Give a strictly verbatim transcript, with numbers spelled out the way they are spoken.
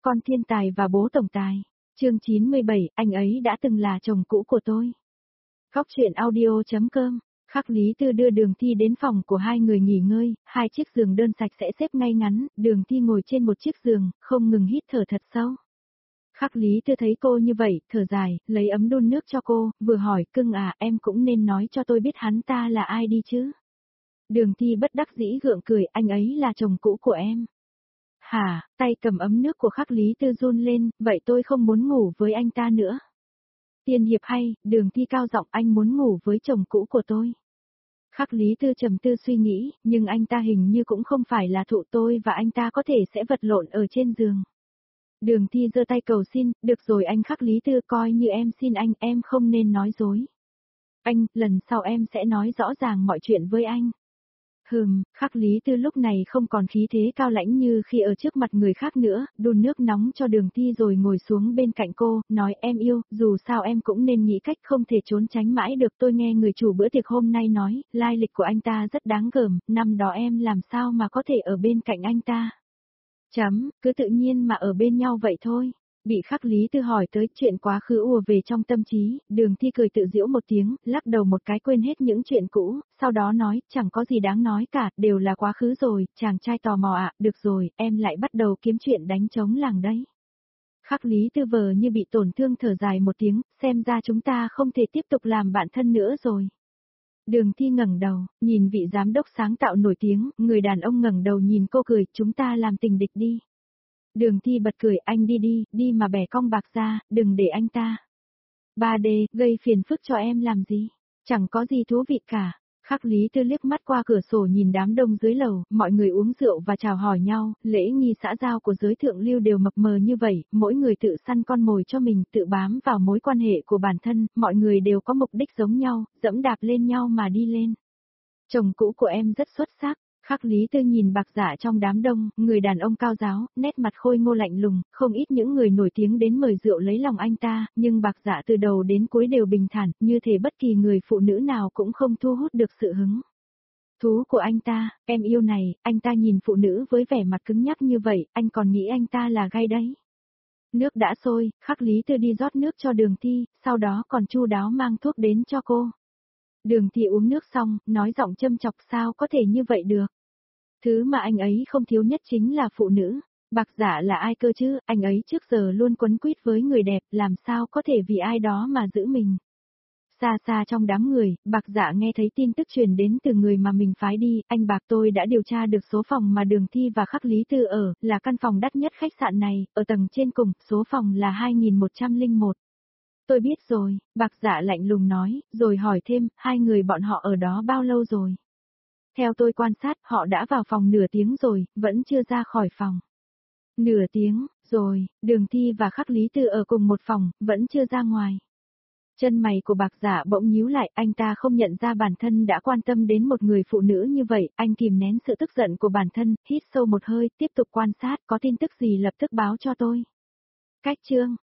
con thiên tài và bố tổng tài. Chương chín mươi bảy, anh ấy đã từng là chồng cũ của tôi. Khóc chuyện audio chấm com. Khắc Lý Tư đưa Đường Thi đến phòng của hai người nghỉ ngơi, hai chiếc giường đơn sạch sẽ xếp ngay ngắn, Đường Thi ngồi trên một chiếc giường, không ngừng hít thở thật sâu. Khắc Lý Tư thấy cô như vậy, thở dài, lấy ấm đun nước cho cô, vừa hỏi, cưng à, em cũng nên nói cho tôi biết hắn ta là ai đi chứ. Đường Thi bất đắc dĩ gượng cười, anh ấy là chồng cũ của em. Hả, tay cầm ấm nước của Khắc Lý Tư run lên, vậy tôi không muốn ngủ với anh ta nữa. Tiên hiệp hay, Đường Thi cao giọng, anh muốn ngủ với chồng cũ của tôi. Khắc Lý Tư trầm tư suy nghĩ, nhưng anh ta hình như cũng không phải là thụ, tôi và anh ta có thể sẽ vật lộn ở trên giường. Đường Thi giơ tay cầu xin, được rồi anh Khắc Lý Tư, coi như em xin anh, em không nên nói dối. Anh, lần sau em sẽ nói rõ ràng mọi chuyện với anh. Hừm, Khắc Lý Tư lúc này không còn khí thế cao lãnh như khi ở trước mặt người khác nữa, đun nước nóng cho Đường Thi rồi ngồi xuống bên cạnh cô, nói em yêu, dù sao em cũng nên nghĩ cách không thể trốn tránh mãi được. Tôi nghe người chủ bữa tiệc hôm nay nói, lai lịch của anh ta rất đáng gờm, năm đó em làm sao mà có thể ở bên cạnh anh ta. Chấm, cứ tự nhiên mà ở bên nhau vậy thôi. Bị Khắc Lý Tư hỏi tới chuyện quá khứ ùa về trong tâm trí, Đường Thi cười tự giễu một tiếng, lắc đầu một cái quên hết những chuyện cũ, sau đó nói, chẳng có gì đáng nói cả, đều là quá khứ rồi. Chàng trai tò mò ạ, được rồi, em lại bắt đầu kiếm chuyện đánh trống làng đấy. Khắc Lý Tư vờ như bị tổn thương thở dài một tiếng, xem ra chúng ta không thể tiếp tục làm bạn thân nữa rồi. Đường Thi ngẩng đầu, nhìn vị giám đốc sáng tạo nổi tiếng, người đàn ông ngẩng đầu nhìn cô cười, chúng ta làm tình địch đi. Đường Thi bật cười, anh đi đi, đi mà bẻ cong bạc ra, đừng để anh ta. ba D, gây phiền phức cho em làm gì? Chẳng có gì thú vị cả. Khắc Lý Tư liếc mắt qua cửa sổ nhìn đám đông dưới lầu, mọi người uống rượu và chào hỏi nhau, lễ nghi xã giao của giới thượng lưu đều mập mờ như vậy, mỗi người tự săn con mồi cho mình, tự bám vào mối quan hệ của bản thân, mọi người đều có mục đích giống nhau, dẫm đạp lên nhau mà đi lên. Chồng cũ của em rất xuất sắc. Khắc Lý Tư nhìn Bạc Dạ trong đám đông, người đàn ông cao giáo, nét mặt khôi ngô lạnh lùng, không ít những người nổi tiếng đến mời rượu lấy lòng anh ta, nhưng Bạc Dạ từ đầu đến cuối đều bình thản, như thể bất kỳ người phụ nữ nào cũng không thu hút được sự hứng thú của anh ta. Em yêu này, anh ta nhìn phụ nữ với vẻ mặt cứng nhắc như vậy, anh còn nghĩ anh ta là gay đấy. Nước đã sôi, Khắc Lý Tư đi rót nước cho Đường Thi, sau đó còn chu đáo mang thuốc đến cho cô. Đường Thi uống nước xong, nói giọng châm chọc, sao có thể như vậy được. Thứ mà anh ấy không thiếu nhất chính là phụ nữ. Bạc Dạ là ai cơ chứ, anh ấy trước giờ luôn quấn quýt với người đẹp, làm sao có thể vì ai đó mà giữ mình. Xa xa trong đám người, Bạc Dạ nghe thấy tin tức truyền đến từ người mà mình phái đi, anh Bạc, tôi đã điều tra được số phòng mà Đường Thi và Khắc Lý Tư ở, là căn phòng đắt nhất khách sạn này, ở tầng trên cùng, số phòng là hai nghìn một trăm lẻ một. Tôi biết rồi, Bạc Dạ lạnh lùng nói, rồi hỏi thêm, hai người bọn họ ở đó bao lâu rồi? Theo tôi quan sát, họ đã vào phòng nửa tiếng rồi, vẫn chưa ra khỏi phòng. Nửa tiếng, rồi, Đường Thi và Khắc Lý Tư ở cùng một phòng, vẫn chưa ra ngoài. Chân mày của Bạc Dạ bỗng nhíu lại, anh ta không nhận ra bản thân đã quan tâm đến một người phụ nữ như vậy, anh kìm nén sự tức giận của bản thân, hít sâu một hơi, tiếp tục quan sát, có tin tức gì lập tức báo cho tôi. Cách chương.